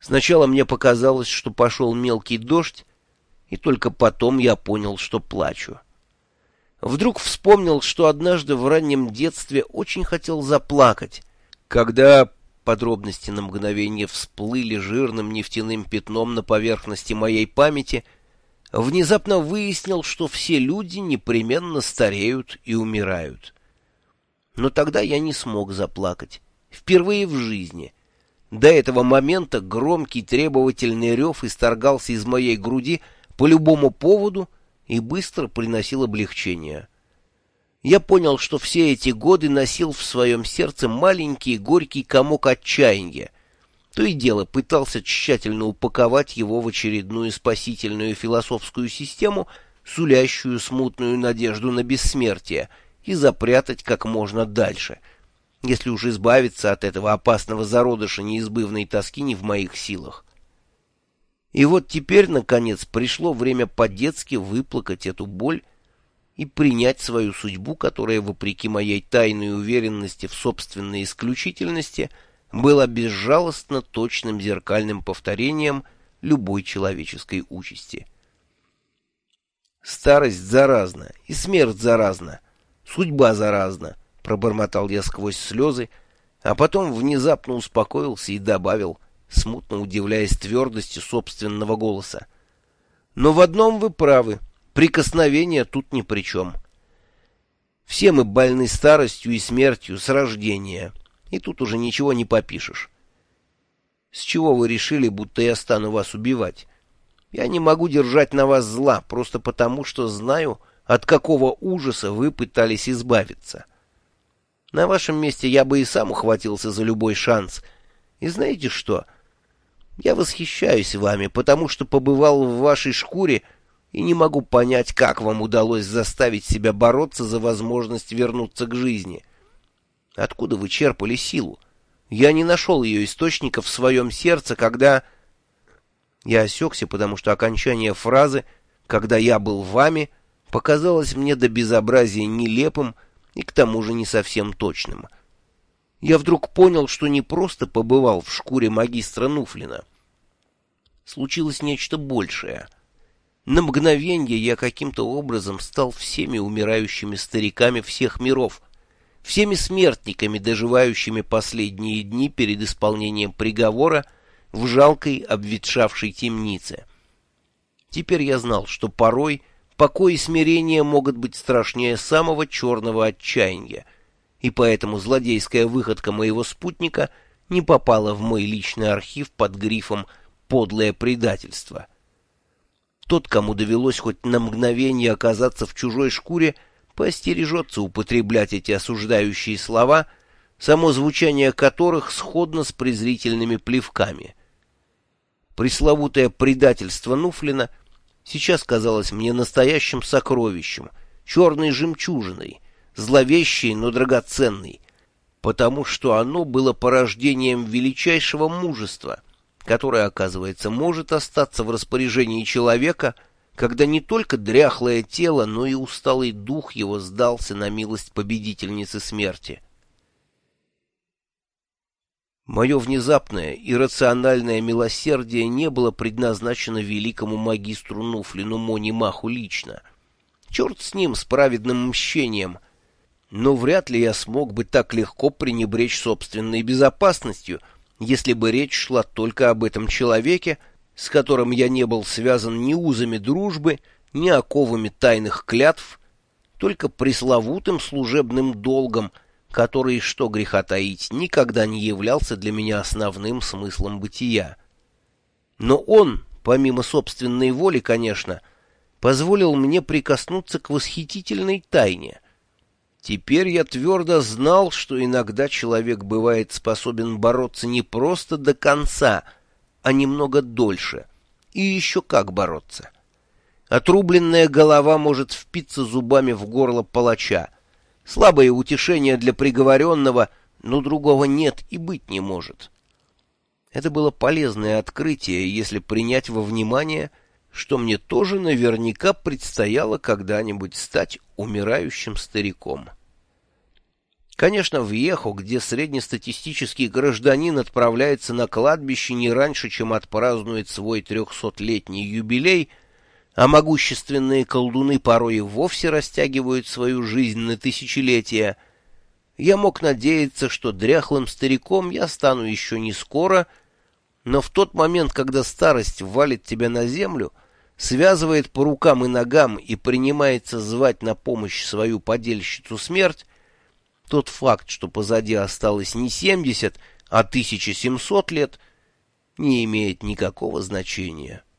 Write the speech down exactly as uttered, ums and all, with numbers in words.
Сначала мне показалось, что пошел мелкий дождь, и только потом я понял, что плачу. Вдруг вспомнил, что однажды в раннем детстве очень хотел заплакать, когда подробности на мгновение всплыли жирным нефтяным пятном на поверхности моей памяти, внезапно выяснил, что все люди непременно стареют и умирают. Но тогда я не смог заплакать. Впервые в жизни. До этого момента громкий требовательный рев исторгался из моей груди по любому поводу и быстро приносил облегчение. Я понял, что все эти годы носил в своем сердце маленький горький комок отчаяния. То и дело пытался тщательно упаковать его в очередную спасительную философскую систему, сулящую смутную надежду на бессмертие, и запрятать как можно дальше, если уж избавиться от этого опасного зародыша неизбывной тоски не в моих силах. И вот теперь, наконец, пришло время по-детски выплакать эту боль и принять свою судьбу, которая, вопреки моей тайной уверенности в собственной исключительности, была безжалостно точным зеркальным повторением любой человеческой участи. «Старость заразна, и смерть заразна, судьба заразна», — пробормотал я сквозь слезы, а потом внезапно успокоился и добавил, смутно удивляясь твердости собственного голоса: «Но в одном вы правы, прикосновение тут ни при чем. Все мы больны старостью и смертью с рождения, и тут уже ничего не попишешь. С чего вы решили, будто я стану вас убивать? Я не могу держать на вас зла, просто потому, что знаю, от какого ужаса вы пытались избавиться. На вашем месте я бы и сам ухватился за любой шанс. И знаете что? Я восхищаюсь вами, потому что побывал в вашей шкуре и не могу понять, как вам удалось заставить себя бороться за возможность вернуться к жизни. Откуда вы черпали силу? Я не нашел ее источника в своем сердце, когда...» Я осекся, потому что окончание фразы «когда я был вами» показалось мне до безобразия нелепым и к тому же не совсем точным. Я вдруг понял, что не просто побывал в шкуре магистра Нуфлина. Случилось нечто большее. На мгновенье я каким-то образом стал всеми умирающими стариками всех миров, всеми смертниками, доживающими последние дни перед исполнением приговора в жалкой обветшавшей темнице. Теперь я знал, что порой покой и смирение могут быть страшнее самого черного отчаяния, и поэтому злодейская выходка моего спутника не попала в мой личный архив под грифом «подлое предательство». Тот, кому довелось хоть на мгновение оказаться в чужой шкуре, поостережется употреблять эти осуждающие слова, само звучание которых сходно с презрительными плевками. Пресловутое предательство Нуфлина сейчас казалось мне настоящим сокровищем, черной жемчужиной, зловещей, но драгоценной, потому что оно было порождением величайшего мужества, которое, оказывается, может остаться в распоряжении человека, когда не только дряхлое тело, но и усталый дух его сдался на милость победительницы смерти. Мое внезапное иррациональное милосердие не было предназначено великому магистру Нуфлину Мони Маху лично. Черт с ним, с праведным мщением. Но вряд ли я смог бы так легко пренебречь собственной безопасностью, если бы речь шла только об этом человеке, с которым я не был связан ни узами дружбы, ни оковами тайных клятв, только пресловутым служебным долгом, который, что греха таить, никогда не являлся для меня основным смыслом бытия. Но он, помимо собственной воли, конечно, позволил мне прикоснуться к восхитительной тайне. Теперь я твердо знал, что иногда человек бывает способен бороться не просто до конца, а немного дольше. И еще как бороться. Отрубленная голова может впиться зубами в горло палача. Слабое утешение для приговоренного, но другого нет и быть не может. Это было полезное открытие, если принять во внимание, что мне тоже наверняка предстояло когда-нибудь стать умирающим стариком. Конечно, в Ехо, где среднестатистический гражданин отправляется на кладбище не раньше, чем отпразднует свой трехсотлетний юбилей, а могущественные колдуны порой и вовсе растягивают свою жизнь на тысячелетия, я мог надеяться, что дряхлым стариком я стану еще не скоро, но в тот момент, когда старость валит тебя на землю, связывает по рукам и ногам и принимается звать на помощь свою подельщицу смерть, тот факт, что позади осталось не семьдесят, а тысяча семьсот лет, не имеет никакого значения.